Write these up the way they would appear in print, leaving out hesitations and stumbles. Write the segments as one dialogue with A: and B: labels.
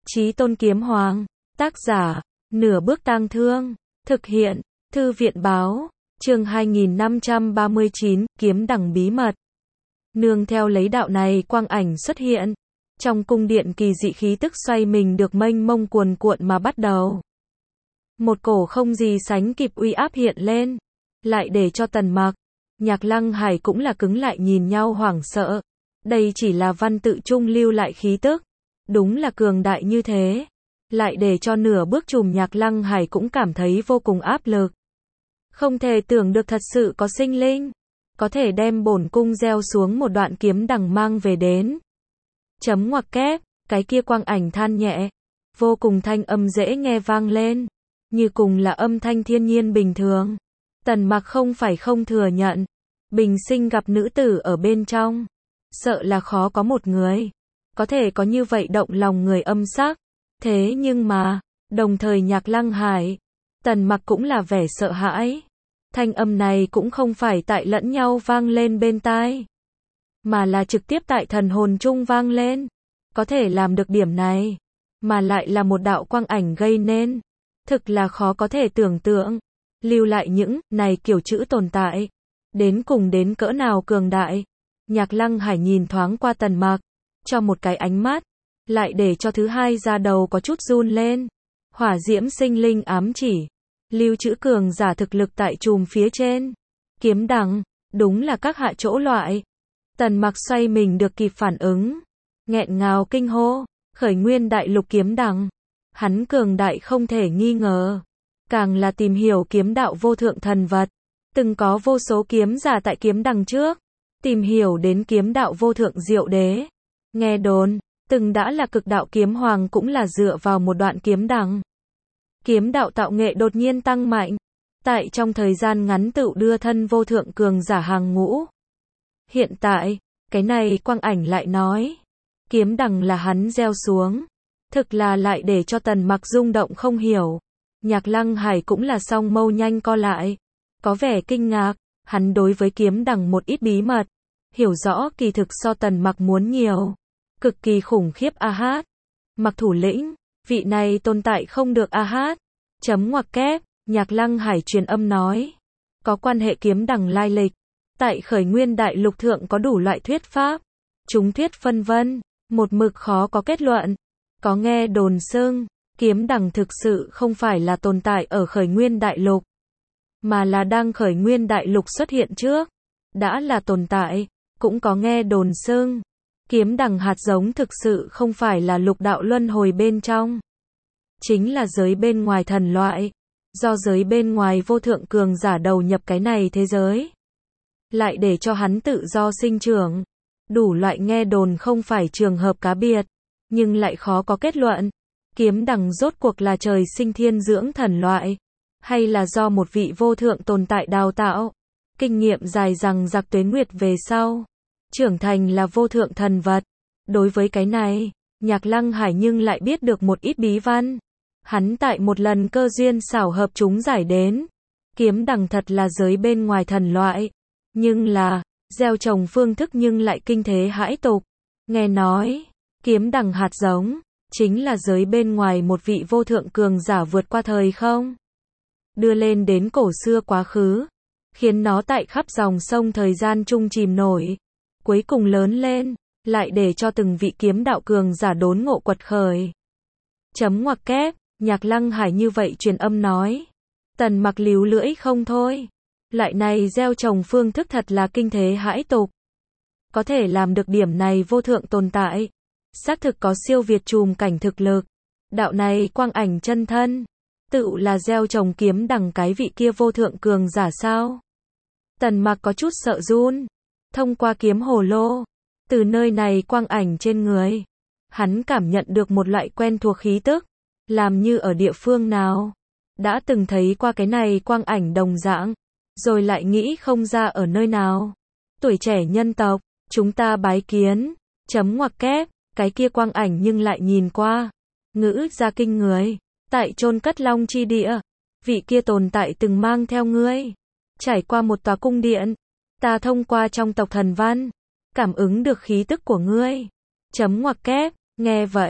A: Chí Tôn Kiếm Hoàng, tác giả, Nửa Bước Tang Thương, thực hiện, Thư viện báo, chương 2539, Kiếm Đằng bí mật. Nương theo lấy đạo này quang ảnh xuất hiện, trong cung điện kỳ dị khí tức xoay mình được mênh mông cuồn cuộn mà bắt đầu. Một cổ không gì sánh kịp uy áp hiện lên, lại để cho Tần Mặc, Nhạc Lăng Hải cũng là cứng lại nhìn nhau hoảng sợ. Đây chỉ là văn tự trung lưu lại khí tức, đúng là cường đại như thế, lại để cho nửa bước trùm Nhạc Lăng Hải cũng cảm thấy vô cùng áp lực. Không thể tưởng được thật sự có sinh linh có thể đem bổn cung gieo xuống một đoạn kiếm đằng mang về đến. Chấm ngoặc kép, cái kia quang ảnh than nhẹ, vô cùng thanh âm dễ nghe vang lên, như cùng là âm thanh thiên nhiên bình thường. Tần Mặc không phải không thừa nhận, bình sinh gặp nữ tử ở bên trong, sợ là khó có một người có thể có như vậy động lòng người âm sắc. Thế nhưng mà, đồng thời Nhạc Lăng Hải, Tần Mặc cũng là vẻ sợ hãi. Thanh âm này cũng không phải tại lẫn nhau vang lên bên tai, mà là trực tiếp tại thần hồn trung vang lên. Có thể làm được điểm này, mà lại là một đạo quang ảnh gây nên, thực là khó có thể tưởng tượng. Lưu lại những này kiểu chữ tồn tại, đến cùng đến cỡ nào cường đại. Nhạc Lăng Hải nhìn thoáng qua Tần Mặc, cho một cái ánh mắt, lại để cho thứ hai ra đầu có chút run lên. Hỏa diễm sinh linh ám chỉ, lưu trữ cường giả thực lực tại chùm phía trên. Kiếm đằng, đúng là các hạ chỗ loại. Tần Mặc xoay mình được kịp phản ứng, nghẹn ngào kinh hô, khởi nguyên đại lục kiếm đằng. Hắn cường đại không thể nghi ngờ, càng là tìm hiểu kiếm đạo vô thượng thần vật. Từng có vô số kiếm giả tại kiếm đằng trước, tìm hiểu đến kiếm đạo vô thượng diệu đế. Nghe đồn, từng đã là cực đạo kiếm hoàng cũng là dựa vào một đoạn kiếm đằng. Kiếm đạo tạo nghệ đột nhiên tăng mạnh, tại trong thời gian ngắn tựu đưa thân vô thượng cường giả hàng ngũ. Hiện tại, cái này quang ảnh lại nói, kiếm đằng là hắn gieo xuống, thực là lại để cho Tần Mặc rung động không hiểu. Nhạc Lăng Hải cũng là song mâu nhanh co lại, có vẻ kinh ngạc. Hắn đối với kiếm đằng một ít bí mật hiểu rõ kỳ thực so Tần Mặc muốn nhiều, cực kỳ khủng khiếp. A hát, Mặc thủ lĩnh, vị này tồn tại không được. A hát, chấm ngoặc kép, Nhạc Lăng Hải truyền âm nói, có quan hệ kiếm đằng lai lịch, tại khởi nguyên đại lục thượng có đủ loại thuyết pháp, chúng thuyết phân vân, một mực khó có kết luận. Có nghe đồn xưng, kiếm đằng thực sự không phải là tồn tại ở khởi nguyên đại lục, mà là đang khởi nguyên đại lục xuất hiện trước, đã là tồn tại. Cũng có nghe đồn xưng, kiếm đằng hạt giống thực sự không phải là lục đạo luân hồi bên trong, chính là giới bên ngoài thần loại, do giới bên ngoài vô thượng cường giả đầu nhập cái này thế giới, lại để cho hắn tự do sinh trưởng. Đủ loại nghe đồn không phải trường hợp cá biệt, nhưng lại khó có kết luận. Kiếm đằng rốt cuộc là trời sinh thiên dưỡng thần loại, hay là do một vị vô thượng tồn tại đào tạo, kinh nghiệm dài dằng dặc tuế nguyệt về sau, trưởng thành là vô thượng thần vật. Đối với cái này, Nhạc Lăng Hải nhưng lại biết được một ít bí văn. Hắn tại một lần cơ duyên xảo hợp chúng giải đến, kiếm đằng thật là giới bên ngoài thần loại, nhưng là, gieo trồng phương thức nhưng lại kinh thế hãi tục. Nghe nói, kiếm đằng hạt giống, chính là giới bên ngoài một vị vô thượng cường giả vượt qua thời không, đưa lên đến cổ xưa quá khứ, khiến nó tại khắp dòng sông thời gian trung chìm nổi, cuối cùng lớn lên, lại để cho từng vị kiếm đạo cường giả đốn ngộ quật khởi. Chấm ngoặc kép, Nhạc Lăng Hải như vậy truyền âm nói. Tần Mặc líu lưỡi không thôi. Loại này gieo trồng phương thức thật là kinh thế hãi tục. Có thể làm được điểm này vô thượng tồn tại, xác thực có siêu việt chùm cảnh thực lực. Đạo này quang ảnh chân thân, tự là gieo trồng kiếm đằng cái vị kia vô thượng cường giả sao? Tần Mặc có chút sợ run. Thông qua kiếm hồ lô, từ nơi này quang ảnh trên người, hắn cảm nhận được một loại quen thuộc khí tức, làm như ở địa phương nào đã từng thấy qua cái này quang ảnh đồng dạng, rồi lại nghĩ không ra ở nơi nào. Tuổi trẻ nhân tộc, chúng ta bái kiến. Chấm ngoặc kép, cái kia quang ảnh nhưng lại nhìn qua, ngữ ra kinh người. Tại chôn cất long chi địa, vị kia tồn tại từng mang theo ngươi trải qua một tòa cung điện. Ta thông qua trong tộc thần văn, cảm ứng được khí tức của ngươi. Chấm ngoặc kép, nghe vậy,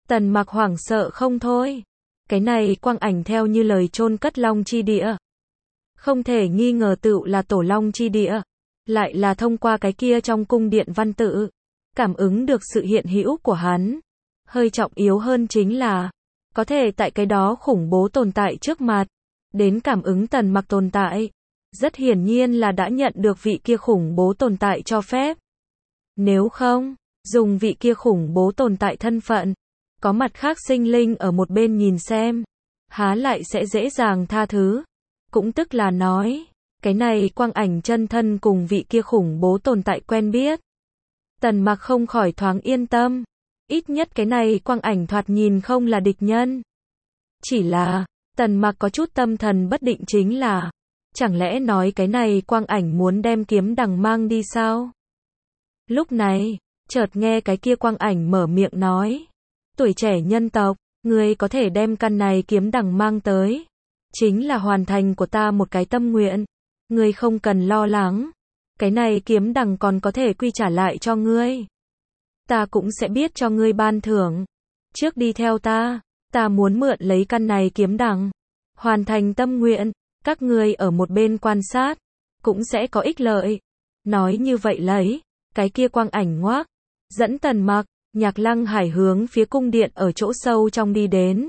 A: Tần Mặc hoảng sợ không thôi. Cái này quang ảnh theo như lời chôn cất Long chi địa. Không thể nghi ngờ tựu là tổ Long chi địa. Lại là thông qua cái kia trong cung điện văn tự. Cảm ứng được sự hiện hữu của hắn. Hơi trọng yếu hơn chính là, có thể tại cái đó khủng bố tồn tại trước mặt. Đến cảm ứng Tần Mặc tồn tại. Rất hiển nhiên là đã nhận được vị kia khủng bố tồn tại cho phép. Nếu không, dùng vị kia khủng bố tồn tại thân phận. Có mặt khác sinh linh ở một bên nhìn xem. Há lại sẽ dễ dàng tha thứ. Cũng tức là nói, cái này quang ảnh chân thân cùng vị kia khủng bố tồn tại quen biết. Tần Mặc không khỏi thoáng yên tâm. Ít nhất cái này quang ảnh thoạt nhìn không là địch nhân. Chỉ là, Tần Mặc có chút tâm thần bất định chính là, chẳng lẽ nói cái này quang ảnh muốn đem kiếm đằng mang đi sao? Lúc này, chợt nghe cái kia quang ảnh mở miệng nói. Tuổi trẻ nhân tộc, ngươi có thể đem căn này kiếm đằng mang tới. Chính là hoàn thành của ta một cái tâm nguyện. Ngươi không cần lo lắng. Cái này kiếm đằng còn có thể quy trả lại cho ngươi. Ta cũng sẽ biết cho ngươi ban thưởng. Trước đi theo ta. Ta muốn mượn lấy căn này kiếm đằng. Hoàn thành tâm nguyện. Các ngươi ở một bên quan sát. Cũng sẽ có ích lợi. Nói như vậy lấy. Cái kia quang ảnh ngoác. Dẫn Tần Mặc, Nhạc Lăng Hải hướng phía cung điện ở chỗ sâu trong đi đến.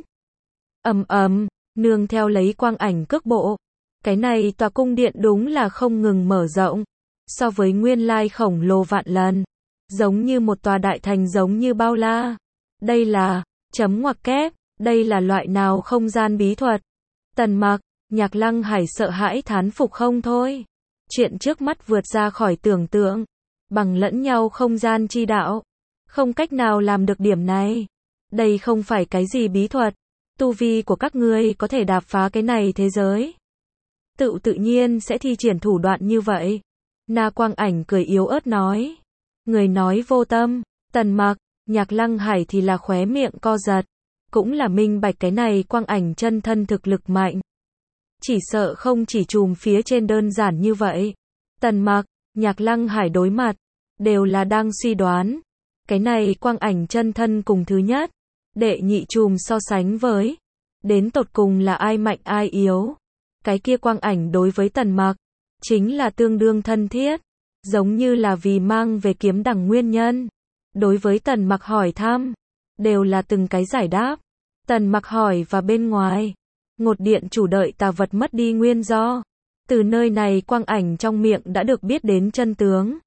A: Nương theo lấy quang ảnh cước bộ. Cái này tòa cung điện đúng là không ngừng mở rộng. So với nguyên lai khổng lồ vạn lần. Giống như một tòa đại thành giống như bao la. Đây là, chấm ngoặc kép, đây là loại nào không gian bí thuật. Tần Mặc, Nhạc Lăng Hải sợ hãi thán phục không thôi. Chuyện trước mắt vượt ra khỏi tưởng tượng. Bằng lẫn nhau không gian chi đạo. Không cách nào làm được điểm này. Đây không phải cái gì bí thuật. Tu vi của các ngươi có thể đạp phá cái này thế giới. Tự nhiên sẽ thi triển thủ đoạn như vậy. Na quang ảnh cười yếu ớt nói. Người nói vô tâm. Tần Mặc, Nhạc Lăng Hải thì là khóe miệng co giật. Cũng là minh bạch cái này quang ảnh chân thân thực lực mạnh. Chỉ sợ không chỉ chùm phía trên đơn giản như vậy. Tần Mặc, Nhạc Lăng Hải đối mặt. Đều là đang suy đoán. Cái này quang ảnh chân thân cùng thứ nhất. Đệ nhị chùm so sánh với. Đến tột cùng là ai mạnh ai yếu. Cái kia quang ảnh đối với Tần Mặc. Chính là tương đương thân thiết. Giống như là vì mang về kiếm đằng nguyên nhân. Đối với Tần Mặc hỏi thăm. Đều là từng cái giải đáp. Tần Mặc hỏi và bên ngoài. Ngột điện chủ đợi tà vật mất đi nguyên do. Từ nơi này quang ảnh trong miệng đã được biết đến chân tướng.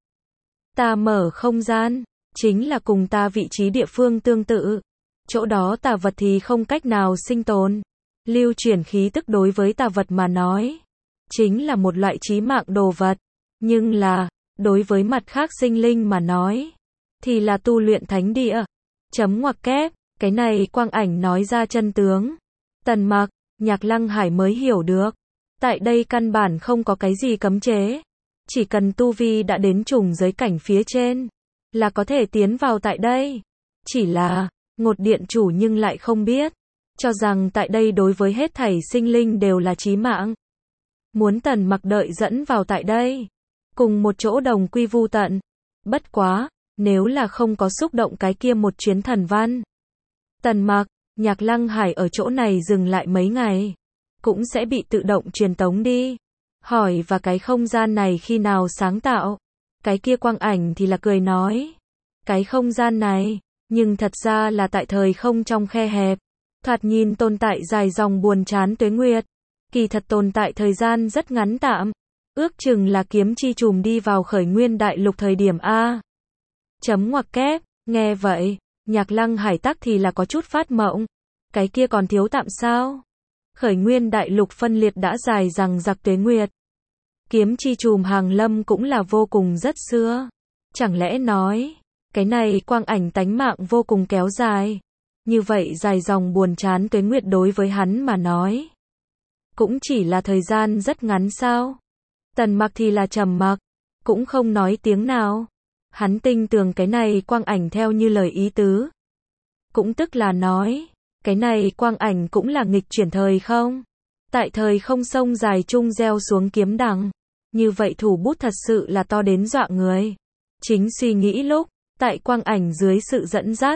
A: Ta mở không gian. Chính là cùng ta vị trí địa phương tương tự. Chỗ đó tà vật thì không cách nào sinh tồn. Lưu chuyển khí tức đối với tà vật mà nói. Chính là một loại chí mạng đồ vật. Nhưng là, đối với mặt khác sinh linh mà nói. Thì là tu luyện thánh địa. Chấm ngoặc kép, cái này quang ảnh nói ra chân tướng. Tần Mặc, Nhạc Lăng Hải mới hiểu được. Tại đây căn bản không có cái gì cấm chế. Chỉ cần tu vi đã đến trùng giới cảnh phía trên. Là có thể tiến vào tại đây. Chỉ là, Ngột điện chủ nhưng lại không biết. Cho rằng tại đây đối với hết thảy sinh linh đều là chí mạng. Muốn Tần Mặc đợi dẫn vào tại đây. Cùng một chỗ đồng quy vu tận. Bất quá, nếu là không có xúc động cái kia một chuyến thần văn. Tần Mặc, Nhạc Lăng Hải ở chỗ này dừng lại mấy ngày. Cũng sẽ bị tự động truyền tống đi. Hỏi và cái không gian này khi nào sáng tạo. Cái kia quang ảnh thì là cười nói. Cái không gian này, nhưng thật ra là tại thời không trong khe hẹp. Thoạt nhìn tồn tại dài dòng buồn chán tuế nguyệt. Kỳ thật tồn tại thời gian rất ngắn tạm. Ước chừng là kiếm chi trùm đi vào khởi nguyên đại lục thời điểm A. Chấm ngoặc kép, nghe vậy, Nhạc Lăng Hải tắc thì là có chút phát mộng. Cái kia còn thiếu tạm sao? Khởi nguyên đại lục phân liệt đã dài rằng giặc tuế nguyệt. Kiếm chi trùm hàng lâm cũng là vô cùng rất xưa. Chẳng lẽ nói, cái này quang ảnh tánh mạng vô cùng kéo dài. Như vậy dài dòng buồn chán tuế nguyệt đối với hắn mà nói. Cũng chỉ là thời gian rất ngắn sao? Tần Mặc thì là trầm mặc, cũng không nói tiếng nào. Hắn tin tưởng cái này quang ảnh theo như lời ý tứ. Cũng tức là nói, cái này quang ảnh cũng là nghịch chuyển thời không? Tại thời không sông dài chung gieo xuống kiếm đằng. Như vậy thủ bút thật sự là to đến dọa người. Chính suy nghĩ lúc, tại quang ảnh dưới sự dẫn dắt,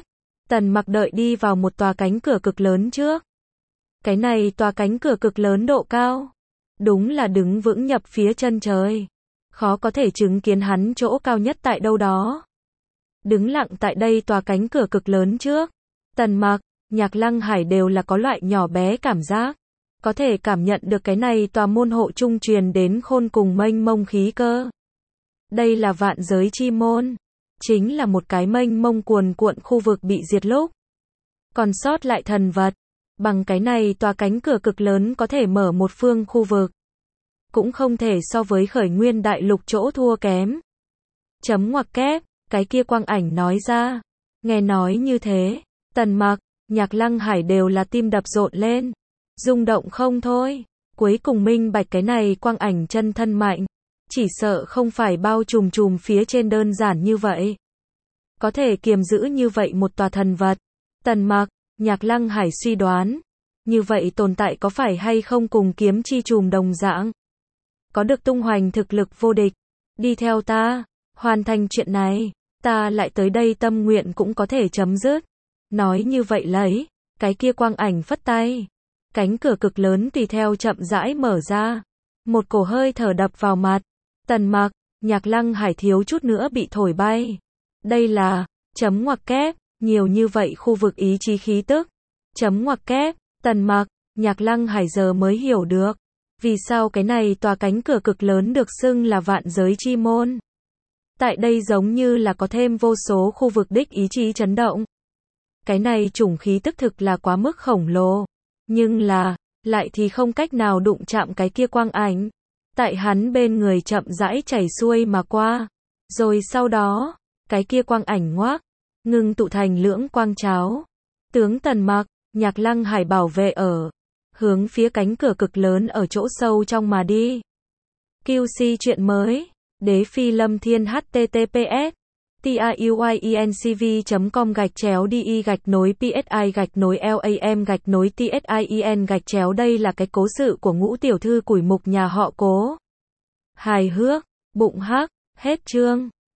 A: Tần Mặc đợi đi vào một tòa cánh cửa cực lớn trước. Cái này tòa cánh cửa cực lớn độ cao. Đúng là đứng vững nhập phía chân trời. Khó có thể chứng kiến hắn chỗ cao nhất tại đâu đó. Đứng lặng tại đây tòa cánh cửa cực lớn trước. Tần Mặc, Nhạc Lăng Hải đều là có loại nhỏ bé cảm giác. Có thể cảm nhận được cái này tòa môn hộ trung truyền đến khôn cùng mênh mông khí cơ. Đây là vạn giới chi môn. Chính là một cái mênh mông cuồn cuộn khu vực bị diệt lúc. Còn sót lại thần vật. Bằng cái này tòa cánh cửa cực lớn có thể mở một phương khu vực. Cũng không thể so với khởi nguyên đại lục chỗ thua kém. Chấm ngoặc kép, cái kia quang ảnh nói ra. Nghe nói như thế, Tần Mặc, Nhạc Lăng Hải đều là tim đập rộn lên. Rung động không thôi. Cuối cùng minh bạch cái này quang ảnh chân thân mạnh. Chỉ sợ không phải bao trùm phía trên đơn giản như vậy. Có thể kiềm giữ như vậy một tòa thần vật. Tần Mặc, Nhạc Lăng Hải suy đoán. Như vậy tồn tại có phải hay không cùng kiếm chi trùm đồng dạng? Có được tung hoành thực lực vô địch. Đi theo ta, hoàn thành chuyện này, ta lại tới đây tâm nguyện cũng có thể chấm dứt. Nói như vậy lấy, cái kia quang ảnh phất tay. Cánh cửa cực lớn tùy theo chậm rãi mở ra. Một cổ hơi thở đập vào mặt. Tần Mặc, Nhạc Lăng Hải thiếu chút nữa bị thổi bay. Đây là, chấm ngoặc kép, nhiều như vậy khu vực ý chí khí tức. Chấm ngoặc kép, Tần Mặc, Nhạc Lăng Hải giờ mới hiểu được. Vì sao cái này tòa cánh cửa cực lớn được xưng là vạn giới chi môn. Tại đây giống như là có thêm vô số khu vực đích ý chí chấn động. Cái này chủng khí tức thực là quá mức khổng lồ. Nhưng là, lại thì không cách nào đụng chạm cái kia quang ảnh. Tại hắn bên người chậm rãi chảy xuôi mà qua. Rồi sau đó, cái kia quang ảnh ngoác, ngưng tụ thành lưỡng quang cháo. Tướng Tần Mặc, Nhạc Lăng Hải bảo vệ ở. Hướng phía cánh cửa cực lớn ở chỗ sâu trong mà đi. QC chuyện mới. Đế Phi Lâm Thiên https tiuyencv.com/di-psi-lam-tsin. Đây là cái cố sự của Ngũ tiểu thư Củi Mục nhà họ Cố. Hài hước, bụng hắc, hết chương.